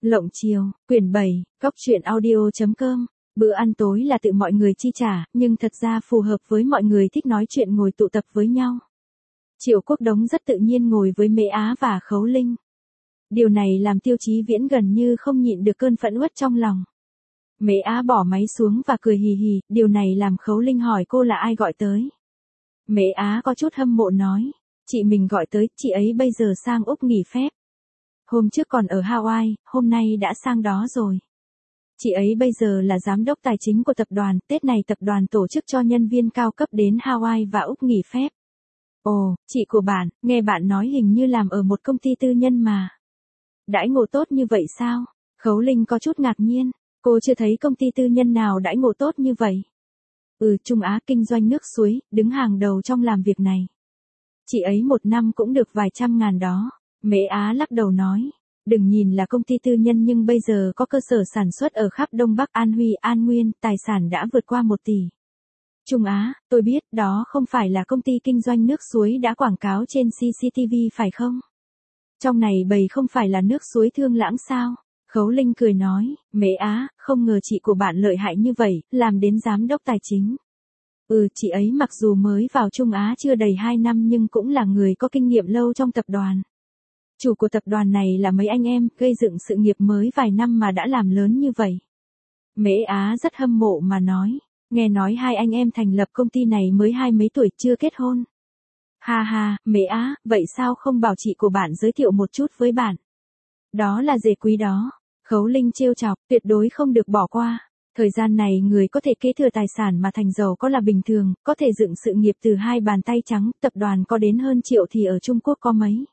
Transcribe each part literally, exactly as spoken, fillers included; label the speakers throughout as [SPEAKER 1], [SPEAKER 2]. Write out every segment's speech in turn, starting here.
[SPEAKER 1] Lộng chiều, quyển bảy, cóc truyện audio chấm com. Bữa ăn tối là tự mọi người chi trả, nhưng thật ra phù hợp với mọi người thích nói chuyện ngồi tụ tập với nhau. Triệu Quốc Đống rất tự nhiên ngồi với Mễ Á và Khấu Linh. Điều này làm Tiêu Chí Viễn gần như không nhịn được cơn phẫn uất trong lòng. Mễ Á bỏ máy xuống và cười hì hì, điều này làm Khấu Linh hỏi cô là ai gọi tới. Mễ Á có chút hâm mộ nói, chị mình gọi tới, chị ấy bây giờ sang Úc nghỉ phép. Hôm trước còn ở Hawaii, hôm nay đã sang đó rồi. Chị ấy bây giờ là giám đốc tài chính của tập đoàn, Tết này tập đoàn tổ chức cho nhân viên cao cấp đến Hawaii và Úc nghỉ phép. Ồ, chị của bạn, nghe bạn nói hình như làm ở một công ty tư nhân mà. Đãi ngộ tốt như vậy sao? Khấu Linh có chút ngạc nhiên, cô chưa thấy công ty tư nhân nào đãi ngộ tốt như vậy. Ừ, Trung Á kinh doanh nước suối, đứng hàng đầu trong làm việc này. Chị ấy một năm cũng được vài trăm ngàn đó. Mễ Á lắc đầu nói, đừng nhìn là công ty tư nhân nhưng bây giờ có cơ sở sản xuất ở khắp Đông Bắc An Huy, An Nguyên, tài sản đã vượt qua một tỷ. Trung Á, tôi biết đó không phải là công ty kinh doanh nước suối đã quảng cáo trên xê xê tê vê phải không? Trong này bầy không phải là nước suối Thương Lãng sao? Khấu Linh cười nói, Mễ Á, không ngờ chị của bạn lợi hại như vậy, làm đến giám đốc tài chính. Ừ, chị ấy mặc dù mới vào Trung Á chưa đầy hai năm nhưng cũng là người có kinh nghiệm lâu trong tập đoàn. Chủ của tập đoàn này là mấy anh em, gây dựng sự nghiệp mới vài năm mà đã làm lớn như vậy. Mễ Á rất hâm mộ mà nói, nghe nói hai anh em thành lập công ty này mới hai mấy tuổi chưa kết hôn. Ha ha, Mễ Á, vậy sao không bảo chị của bạn giới thiệu một chút với bạn? Đó là dề quý đó. Khấu Linh trêu chọc, tuyệt đối không được bỏ qua. Thời gian này người có thể kế thừa tài sản mà thành giàu có là bình thường, có thể dựng sự nghiệp từ hai bàn tay trắng, tập đoàn có đến hơn triệu thì ở Trung Quốc có mấy.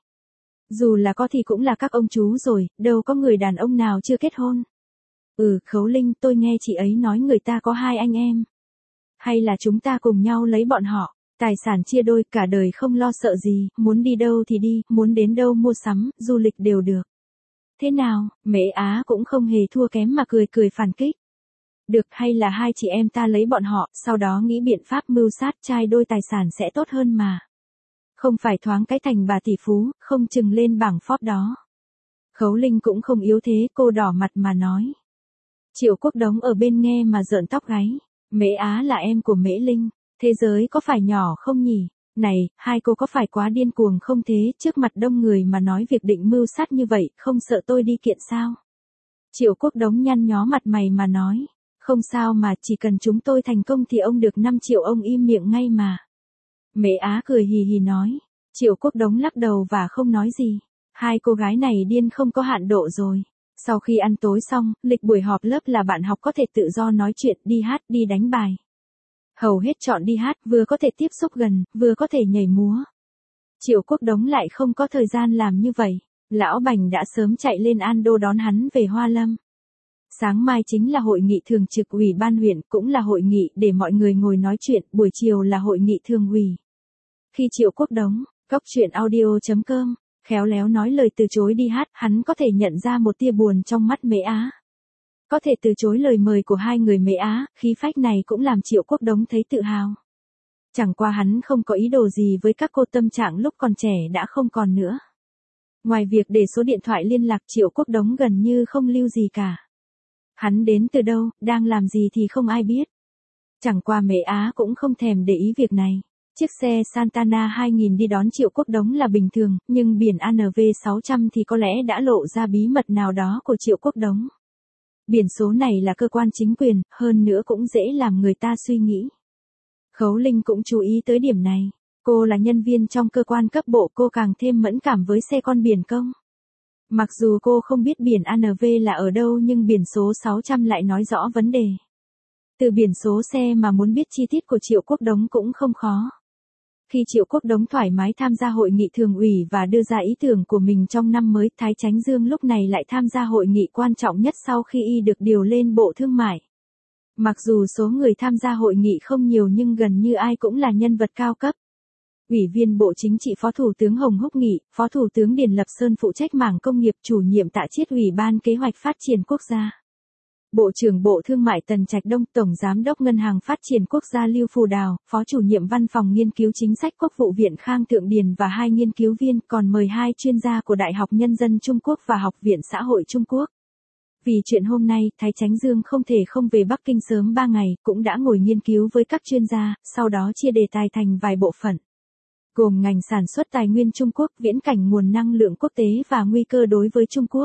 [SPEAKER 1] Dù là có thì cũng là các ông chú rồi, đâu có người đàn ông nào chưa kết hôn. Ừ, Khấu Linh, tôi nghe chị ấy nói người ta có hai anh em. Hay là chúng ta cùng nhau lấy bọn họ, tài sản chia đôi, cả đời không lo sợ gì, muốn đi đâu thì đi, muốn đến đâu mua sắm, du lịch đều được. Thế nào, Mễ Á cũng không hề thua kém mà cười cười phản kích. Được, hay là hai chị em ta lấy bọn họ, sau đó nghĩ biện pháp mưu sát trai đôi tài sản sẽ tốt hơn mà. Không phải thoáng cái thành bà tỷ phú, không chừng lên bảng Forbes đó. Khấu Linh cũng không yếu thế, cô đỏ mặt mà nói. Triệu Quốc Đống ở bên nghe mà rợn tóc gáy. Mễ Á là em của Mễ Linh, thế giới có phải nhỏ không nhỉ? Này, hai cô có phải quá điên cuồng không thế, trước mặt đông người mà nói việc định mưu sát như vậy, không sợ tôi đi kiện sao? Triệu Quốc Đống nhăn nhó mặt mày mà nói. Không sao mà, chỉ cần chúng tôi thành công thì ông được năm triệu, ông im miệng ngay mà. Mễ Á cười hì hì nói. Triệu Quốc Đống lắc đầu và không nói gì. Hai cô gái này điên không có hạn độ rồi. Sau khi ăn tối xong, lịch buổi họp lớp là bạn học có thể tự do nói chuyện, đi hát, đi đánh bài. Hầu hết chọn đi hát, vừa có thể tiếp xúc gần, vừa có thể nhảy múa. Triệu Quốc Đống lại không có thời gian làm như vậy. Lão Bành đã sớm chạy lên Ando đón hắn về Hoa Lâm. Sáng mai chính là hội nghị thường trực ủy ban huyện, cũng là hội nghị để mọi người ngồi nói chuyện, buổi chiều là hội nghị thường ủy. Khi Triệu Quốc Đống, cóc truyện audio chấm com, khéo léo nói lời từ chối đi hát, hắn có thể nhận ra một tia buồn trong mắt Mễ Á. Có thể từ chối lời mời của hai người Mễ Á, khí phách này cũng làm Triệu Quốc Đống thấy tự hào. Chẳng qua hắn không có ý đồ gì với các cô, tâm trạng lúc còn trẻ đã không còn nữa. Ngoài việc để số điện thoại liên lạc, Triệu Quốc Đống gần như không lưu gì cả. Hắn đến từ đâu, đang làm gì thì không ai biết. Chẳng qua Mễ Á cũng không thèm để ý việc này. Chiếc xe Santana hai nghìn đi đón Triệu Quốc Đống là bình thường, nhưng biển A N V sáu trăm thì có lẽ đã lộ ra bí mật nào đó của Triệu Quốc Đống. Biển số này là cơ quan chính quyền, hơn nữa cũng dễ làm người ta suy nghĩ. Khấu Linh cũng chú ý tới điểm này. Cô là nhân viên trong cơ quan cấp bộ, cô càng thêm mẫn cảm với xe con biển công. Mặc dù cô không biết biển A N V là ở đâu nhưng biển số sáu trăm lại nói rõ vấn đề. Từ biển số xe mà muốn biết chi tiết của Triệu Quốc Đống cũng không khó. Khi Triệu Quốc Đống thoải mái tham gia hội nghị thường ủy và đưa ra ý tưởng của mình trong năm mới, Thái Chánh Dương lúc này lại tham gia hội nghị quan trọng nhất sau khi y được điều lên Bộ Thương mại. Mặc dù số người tham gia hội nghị không nhiều nhưng gần như ai cũng là nhân vật cao cấp. Ủy viên Bộ Chính trị Phó Thủ tướng Hồng Húc Nghị, Phó Thủ tướng Điền Lập Sơn phụ trách mảng công nghiệp, chủ nhiệm Tạ Chiết Ủy ban Kế hoạch Phát triển Quốc gia. Bộ trưởng Bộ Thương mại Tần Trạch Đông, Tổng Giám đốc Ngân hàng Phát triển Quốc gia Lưu Phù Đào, Phó chủ nhiệm Văn phòng Nghiên cứu Chính sách Quốc vụ Viện Khang Thượng Điền và hai nghiên cứu viên, còn mời hai chuyên gia của Đại học Nhân dân Trung Quốc và Học viện Xã hội Trung Quốc. Vì chuyện hôm nay, Thái Chánh Dương không thể không về Bắc Kinh sớm ba ngày, cũng đã ngồi nghiên cứu với các chuyên gia, sau đó chia đề tài thành vài bộ phận. Gồm ngành sản xuất tài nguyên Trung Quốc, viễn cảnh nguồn năng lượng quốc tế và nguy cơ đối với Trung Quốc.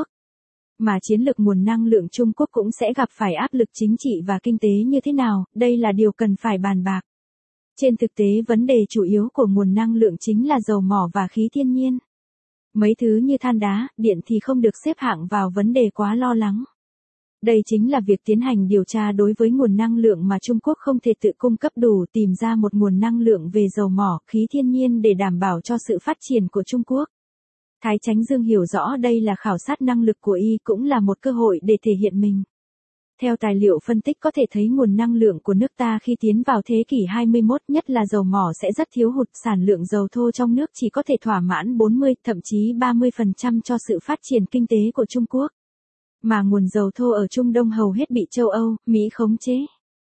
[SPEAKER 1] Mà chiến lược nguồn năng lượng Trung Quốc cũng sẽ gặp phải áp lực chính trị và kinh tế như thế nào, đây là điều cần phải bàn bạc. Trên thực tế vấn đề chủ yếu của nguồn năng lượng chính là dầu mỏ và khí thiên nhiên. Mấy thứ như than đá, điện thì không được xếp hạng vào vấn đề quá lo lắng. Đây chính là việc tiến hành điều tra đối với nguồn năng lượng mà Trung Quốc không thể tự cung cấp đủ, tìm ra một nguồn năng lượng về dầu mỏ, khí thiên nhiên để đảm bảo cho sự phát triển của Trung Quốc. Thái Chánh Dương hiểu rõ đây là khảo sát năng lực của y, cũng là một cơ hội để thể hiện mình. Theo tài liệu phân tích có thể thấy nguồn năng lượng của nước ta khi tiến vào thế kỷ hai mươi mốt, nhất là dầu mỏ sẽ rất thiếu hụt, sản lượng dầu thô trong nước chỉ có thể thỏa mãn bốn mươi, thậm chí ba mươi phần trăm cho sự phát triển kinh tế của Trung Quốc. Mà nguồn dầu thô ở Trung Đông hầu hết bị châu Âu, Mỹ khống chế.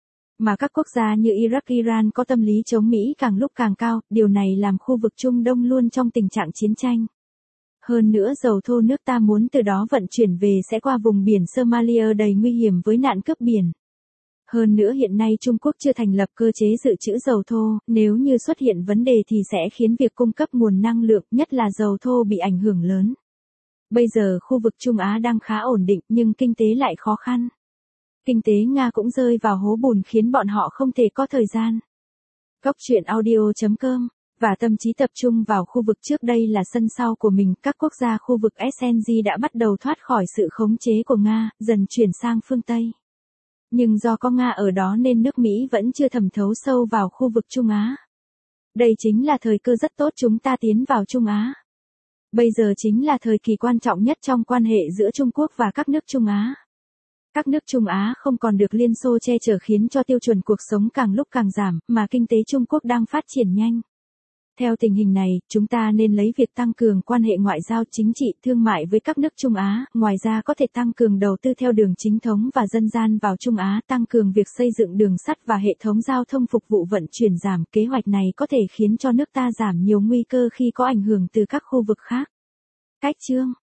[SPEAKER 1] Mà các quốc gia như Iraq, Iran có tâm lý chống Mỹ càng lúc càng cao, điều này làm khu vực Trung Đông luôn trong tình trạng chiến tranh. Hơn nữa dầu thô nước ta muốn từ đó vận chuyển về sẽ qua vùng biển Somalia đầy nguy hiểm với nạn cướp biển. Hơn nữa hiện nay Trung Quốc chưa thành lập cơ chế dự trữ dầu thô, nếu như xuất hiện vấn đề thì sẽ khiến việc cung cấp nguồn năng lượng, nhất là dầu thô bị ảnh hưởng lớn. Bây giờ khu vực Trung Á đang khá ổn định nhưng kinh tế lại khó khăn. Kinh tế Nga cũng rơi vào hố bùn khiến bọn họ không thể có thời gian. Góc truyện audio chấm com và tâm trí tập trung vào khu vực trước đây là sân sau của mình, các quốc gia khu vực ét en giê đã bắt đầu thoát khỏi sự khống chế của Nga, dần chuyển sang phương Tây. Nhưng do có Nga ở đó nên nước Mỹ vẫn chưa thẩm thấu sâu vào khu vực Trung Á. Đây chính là thời cơ rất tốt chúng ta tiến vào Trung Á. Bây giờ chính là thời kỳ quan trọng nhất trong quan hệ giữa Trung Quốc và các nước Trung Á. Các nước Trung Á không còn được Liên Xô che chở khiến cho tiêu chuẩn cuộc sống càng lúc càng giảm, mà kinh tế Trung Quốc đang phát triển nhanh. Theo tình hình này, chúng ta nên lấy việc tăng cường quan hệ ngoại giao, chính trị, thương mại với các nước Trung Á, ngoài ra có thể tăng cường đầu tư theo đường chính thống và dân gian vào Trung Á, tăng cường việc xây dựng đường sắt và hệ thống giao thông phục vụ vận chuyển giảm. Kế hoạch này có thể khiến cho nước ta giảm nhiều nguy cơ khi có ảnh hưởng từ các khu vực khác. Cách chương